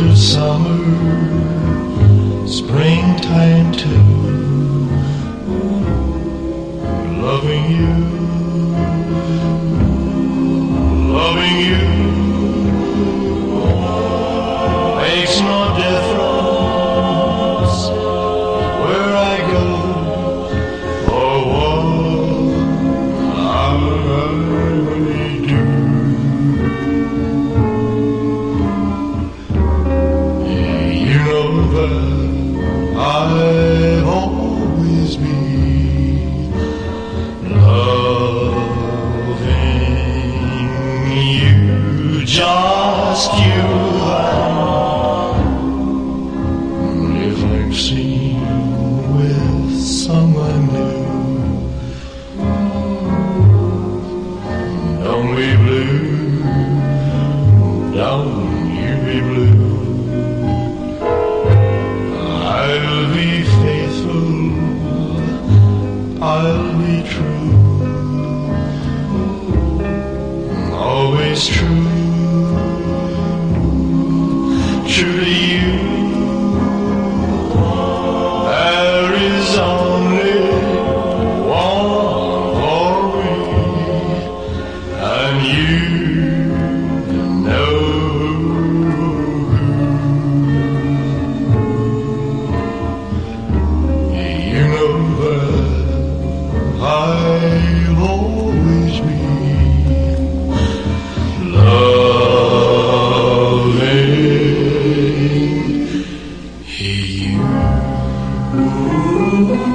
winter, summer, springtime too. Loving you, loving you makes no difference where I go or what I do. You know that I've always been loving you, just you. If I'm seen with someone new, don't be blue, don't you be blue. I'll be faithful, I'll be true, always true, true to you. There is only one for me, and you know who. You know that I've always been loving you.